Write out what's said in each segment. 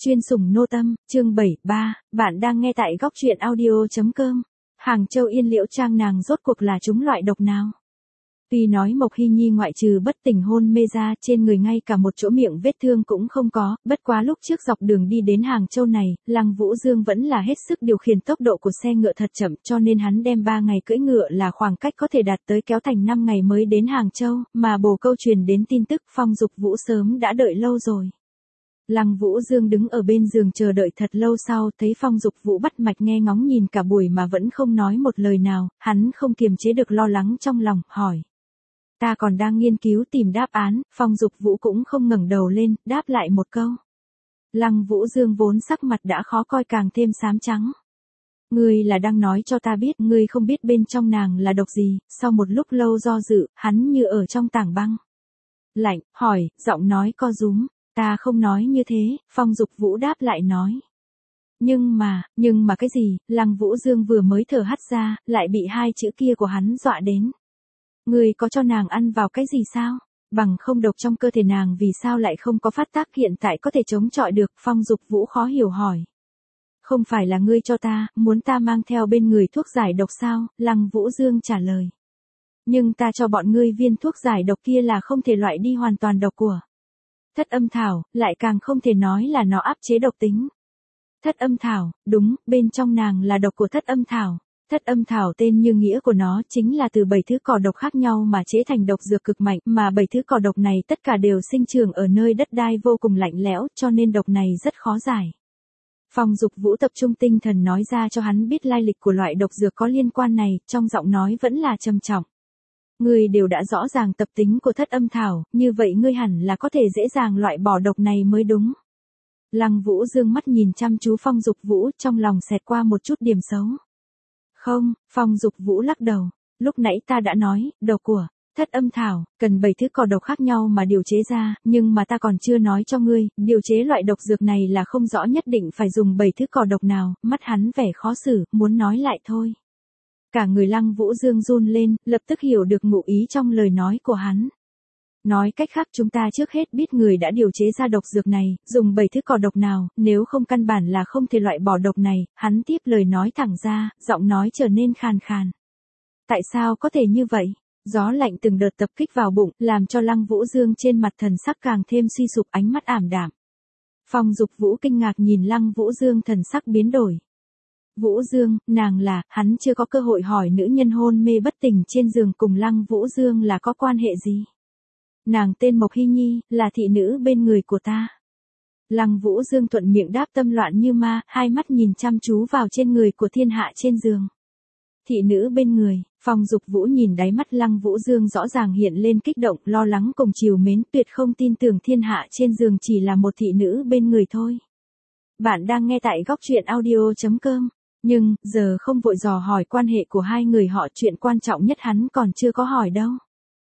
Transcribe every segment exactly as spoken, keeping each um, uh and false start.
Chuyên sủng nô tâm, chương bảy mươi ba, bạn đang nghe tại góc truyện audio.com. Hàng Châu Yên Liễu Trang nàng rốt cuộc là chúng loại độc nào? Tuy nói Mộc Hy Nhi ngoại trừ bất tỉnh hôn mê ra, trên người ngay cả một chỗ miệng vết thương cũng không có, bất quá lúc trước dọc đường đi đến Hàng Châu này, Lăng Vũ Dương vẫn là hết sức điều khiển tốc độ của xe ngựa thật chậm, cho nên hắn đem ba ngày cưỡi ngựa là khoảng cách có thể đạt tới kéo thành năm ngày mới đến Hàng Châu, mà bồ câu truyền đến tin tức Phong Dục Vũ sớm đã đợi lâu rồi. Lăng Vũ Dương đứng ở bên giường chờ đợi thật lâu sau, thấy Phong Dục Vũ bắt mạch nghe ngóng nhìn cả buổi mà vẫn không nói một lời nào, hắn không kiềm chế được lo lắng trong lòng, hỏi. Ta còn đang nghiên cứu tìm đáp án, Phong Dục Vũ cũng không ngẩng đầu lên, đáp lại một câu. Lăng Vũ Dương vốn sắc mặt đã khó coi càng thêm xám trắng. Ngươi là đang nói cho ta biết, ngươi không biết bên trong nàng là độc gì, sau một lúc lâu do dự, hắn như ở trong tảng băng. Lạnh, hỏi, giọng nói co rúm. Ta không nói như thế, Phong Dục Vũ đáp lại nói. Nhưng mà, nhưng mà cái gì, Lăng Vũ Dương vừa mới thở hắt ra, lại bị hai chữ kia của hắn dọa đến. Ngươi có cho nàng ăn vào cái gì sao? Bằng không độc trong cơ thể nàng vì sao lại không có phát tác hiện tại có thể chống chọi được, Phong Dục Vũ khó hiểu hỏi. Không phải là ngươi cho ta, muốn ta mang theo bên người thuốc giải độc sao, Lăng Vũ Dương trả lời. Nhưng ta cho bọn ngươi viên thuốc giải độc kia là không thể loại đi hoàn toàn độc của Thất Âm Thảo, lại càng không thể nói là nó áp chế độc tính. Thất Âm Thảo, đúng, bên trong nàng là độc của Thất Âm Thảo. Thất Âm Thảo tên như nghĩa của nó chính là từ bảy thứ cỏ độc khác nhau mà chế thành độc dược cực mạnh, mà bảy thứ cỏ độc này tất cả đều sinh trưởng ở nơi đất đai vô cùng lạnh lẽo, cho nên độc này rất khó giải. Phong Dục Vũ tập trung tinh thần nói ra cho hắn biết lai lịch của loại độc dược có liên quan này, trong giọng nói vẫn là trầm trọng. Ngươi đều đã rõ ràng tập tính của Thất Âm Thảo, như vậy ngươi hẳn là có thể dễ dàng loại bỏ độc này mới đúng. Lăng Vũ Dương mắt nhìn chăm chú Phong Dục Vũ, trong lòng xẹt qua một chút điểm xấu. Không, Phong Dục Vũ lắc đầu, lúc nãy ta đã nói, độc của Thất Âm Thảo, cần bảy thứ cỏ độc khác nhau mà điều chế ra, nhưng mà ta còn chưa nói cho ngươi, điều chế loại độc dược này là không rõ nhất định phải dùng bảy thứ cỏ độc nào, mắt hắn vẻ khó xử, muốn nói lại thôi. Cả người Lăng Vũ Dương run lên, lập tức hiểu được ngụ ý trong lời nói của hắn. Nói cách khác chúng ta trước hết biết người đã điều chế ra độc dược này, dùng bảy thứ cỏ độc nào, nếu không căn bản là không thể loại bỏ độc này, hắn tiếp lời nói thẳng ra, giọng nói trở nên khàn khàn. Tại sao có thể như vậy? Gió lạnh từng đợt tập kích vào bụng, làm cho Lăng Vũ Dương trên mặt thần sắc càng thêm suy sụp, ánh mắt ảm đạm. Phong Dục Vũ kinh ngạc nhìn Lăng Vũ Dương, thần sắc biến đổi. Vũ Dương, nàng là, hắn chưa có cơ hội hỏi nữ nhân hôn mê bất tỉnh trên giường cùng Lăng Vũ Dương là có quan hệ gì. Nàng tên Mộc Hy Nhi, là thị nữ bên người của ta. Lăng Vũ Dương thuận miệng đáp, tâm loạn như ma, hai mắt nhìn chăm chú vào trên người của thiên hạ trên giường. Thị nữ bên người, Phong Dục Vũ nhìn đáy mắt Lăng Vũ Dương rõ ràng hiện lên kích động, lo lắng cùng trìu mến, tuyệt không tin tưởng thiên hạ trên giường chỉ là một thị nữ bên người thôi. Bạn đang nghe tại góc truyện audio.com. Nhưng, giờ không vội dò hỏi quan hệ của hai người họ, chuyện quan trọng nhất hắn còn chưa có hỏi đâu.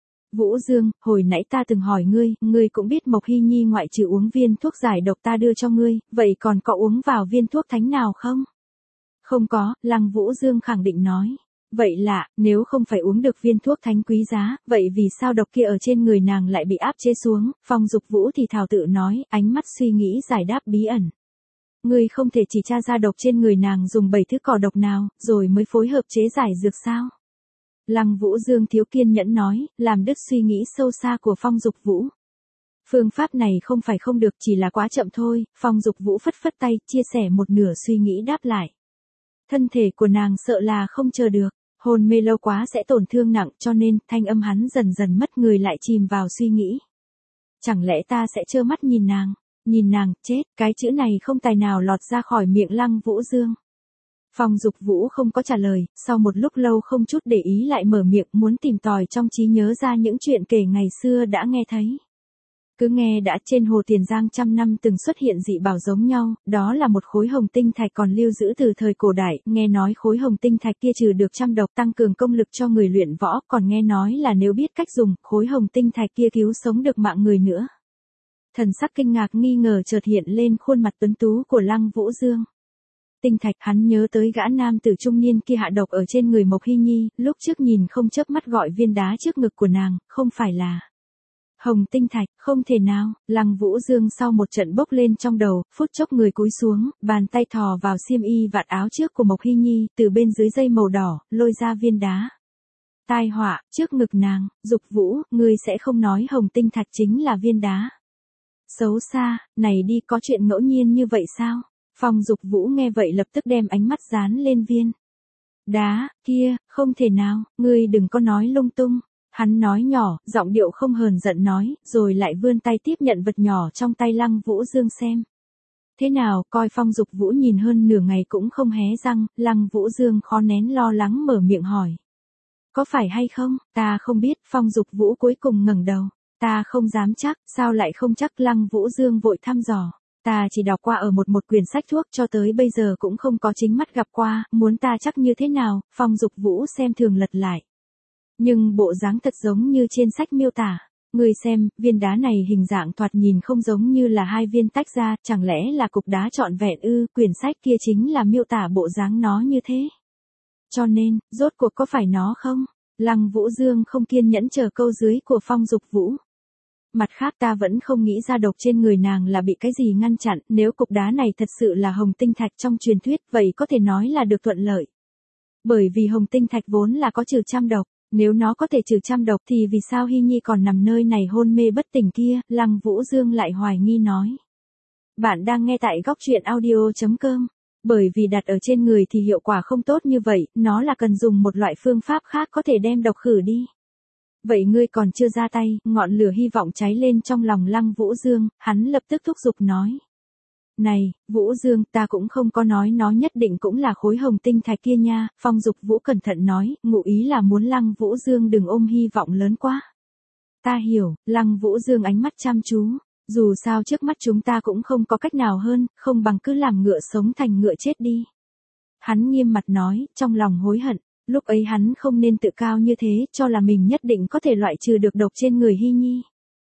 Vũ Dương, hồi nãy ta từng hỏi ngươi, ngươi cũng biết Mộc Hy Nhi ngoại trừ uống viên thuốc giải độc ta đưa cho ngươi, vậy còn có uống vào viên thuốc thánh nào không? Không có, Lăng Vũ Dương khẳng định nói. Vậy lạ, nếu không phải uống được viên thuốc thánh quý giá, vậy vì sao độc kia ở trên người nàng lại bị áp chế xuống? Phong Dục Vũ thì thào tự nói, ánh mắt suy nghĩ giải đáp bí ẩn. Ngươi không thể chỉ tra ra độc trên người nàng dùng bảy thứ cỏ độc nào, rồi mới phối hợp chế giải dược sao? Lăng Vũ Dương thiếu kiên nhẫn nói, làm đứt suy nghĩ sâu xa của Phong Dục Vũ. Phương pháp này không phải không được, chỉ là quá chậm thôi, Phong Dục Vũ phất phất tay, chia sẻ một nửa suy nghĩ đáp lại. Thân thể của nàng sợ là không chờ được, hôn mê lâu quá sẽ tổn thương nặng, cho nên, thanh âm hắn dần dần mất người lại chìm vào suy nghĩ. Chẳng lẽ ta sẽ trơ mắt nhìn nàng? Nhìn nàng, chết, cái chữ này không tài nào lọt ra khỏi miệng Lăng Vũ Dương. Phong Dục Vũ không có trả lời, sau một lúc lâu không chút để ý lại mở miệng, muốn tìm tòi trong trí nhớ ra những chuyện kể ngày xưa đã nghe thấy. Cứ nghe đã, trên hồ Tiền Giang trăm năm từng xuất hiện dị bảo giống nhau, đó là một khối hồng tinh thạch còn lưu giữ từ thời cổ đại, nghe nói khối hồng tinh thạch kia trừ được trăm độc tăng cường công lực cho người luyện võ, còn nghe nói là nếu biết cách dùng, khối hồng tinh thạch kia cứu sống được mạng người nữa. Thần sắc kinh ngạc nghi ngờ chợt hiện lên khuôn mặt tuấn tú của Lăng Vũ Dương. Tinh thạch, hắn nhớ tới gã nam tử trung niên kia hạ độc ở trên người Mộc Hy Nhi, lúc trước nhìn không chớp mắt gọi viên đá trước ngực của nàng, không phải là Hồng tinh thạch, không thể nào, Lăng Vũ Dương sau một trận bốc lên trong đầu, phút chốc người cúi xuống, bàn tay thò vào xiêm y vạt áo trước của Mộc Hy Nhi, từ bên dưới dây màu đỏ, lôi ra viên đá. Tai họa, trước ngực nàng, Dục Vũ, ngươi sẽ không nói hồng tinh thạch chính là viên đá. Xấu xa, này đi có chuyện ngẫu nhiên như vậy sao? Phong Dục Vũ nghe vậy lập tức đem ánh mắt dán lên viên đá, kia, không thể nào, ngươi đừng có nói lung tung. Hắn nói nhỏ, giọng điệu không hờn giận nói, rồi lại vươn tay tiếp nhận vật nhỏ trong tay Lăng Vũ Dương xem. Thế nào, coi Phong Dục Vũ nhìn hơn nửa ngày cũng không hé răng, Lăng Vũ Dương khó nén lo lắng mở miệng hỏi. Có phải hay không, ta không biết, Phong Dục Vũ cuối cùng ngẩng đầu. Ta không dám chắc, sao lại không chắc, Lăng Vũ Dương vội thăm dò. Ta chỉ đọc qua ở một một quyển sách thuốc cho tới bây giờ cũng không có chính mắt gặp qua, muốn ta chắc như thế nào, Phong Dục Vũ xem thường lật lại. Nhưng bộ dáng thật giống như trên sách miêu tả. Người xem, viên đá này hình dạng thoạt nhìn không giống như là hai viên tách ra, chẳng lẽ là cục đá trọn vẹn ư, quyển sách kia chính là miêu tả bộ dáng nó như thế. Cho nên, rốt cuộc có phải nó không? Lăng Vũ Dương không kiên nhẫn chờ câu dưới của Phong Dục Vũ. Mặt khác ta vẫn không nghĩ ra độc trên người nàng là bị cái gì ngăn chặn, nếu cục đá này thật sự là hồng tinh thạch trong truyền thuyết, vậy có thể nói là được thuận lợi. Bởi vì hồng tinh thạch vốn là có trừ trăm độc, nếu nó có thể trừ trăm độc thì vì sao Hy Nhi còn nằm nơi này hôn mê bất tỉnh kia, Lăng Vũ Dương lại hoài nghi nói. Bạn đang nghe tại góc truyện audio chấm com. Bởi vì đặt ở trên người thì hiệu quả không tốt như vậy, nó là cần dùng một loại phương pháp khác có thể đem độc khử đi. Vậy ngươi còn chưa ra tay, ngọn lửa hy vọng cháy lên trong lòng Lăng Vũ Dương, hắn lập tức thúc giục nói. Này, Vũ Dương, ta cũng không có nói nó nhất định cũng là khối hồng tinh thạch kia nha, Phong Dục Vũ cẩn thận nói, ngụ ý là muốn Lăng Vũ Dương đừng ôm hy vọng lớn quá. Ta hiểu, Lăng Vũ Dương ánh mắt chăm chú, dù sao trước mắt chúng ta cũng không có cách nào hơn, không bằng cứ làm ngựa sống thành ngựa chết đi. Hắn nghiêm mặt nói, trong lòng hối hận. Lúc ấy hắn không nên tự cao như thế, cho là mình nhất định có thể loại trừ được độc trên người Hy Nhi.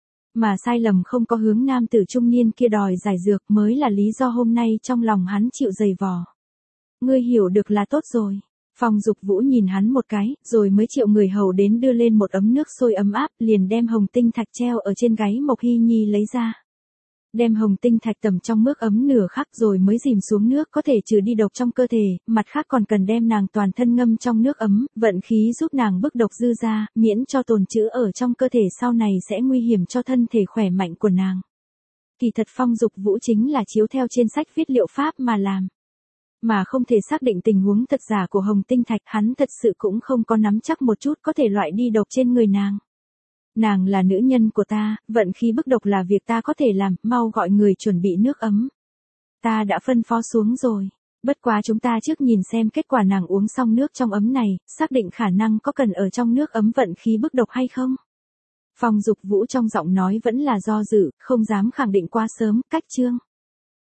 Mà sai lầm không có hướng nam tử trung niên kia đòi giải dược mới là lý do hôm nay trong lòng hắn chịu dày vò. Ngươi hiểu được là tốt rồi. Phong Dục Vũ nhìn hắn một cái, rồi mới triệu người hầu đến đưa lên một ấm nước sôi ấm áp, liền đem hồng tinh thạch treo ở trên gáy Mộc Hy Nhi lấy ra. Đem hồng tinh thạch tầm trong nước ấm nửa khắc rồi mới dìm xuống nước có thể trừ đi độc trong cơ thể, mặt khác còn cần đem nàng toàn thân ngâm trong nước ấm, vận khí giúp nàng bức độc dư ra, miễn cho tồn trữ ở trong cơ thể sau này sẽ nguy hiểm cho thân thể khỏe mạnh của nàng. Kỳ thật Phong Dục Vũ chính là chiếu theo trên sách viết liệu pháp mà làm. Mà không thể xác định tình huống thật giả của hồng tinh thạch, hắn thật sự cũng không có nắm chắc một chút có thể loại đi độc trên người nàng. Nàng là nữ nhân của ta, vận khí bức độc là việc ta có thể làm, mau gọi người chuẩn bị nước ấm. Ta đã phân phó xuống rồi. Bất quá chúng ta trước nhìn xem kết quả nàng uống xong nước trong ấm này, xác định khả năng có cần ở trong nước ấm vận khí bức độc hay không. Phong Dục Vũ trong giọng nói vẫn là do dự, không dám khẳng định quá sớm, cách chương.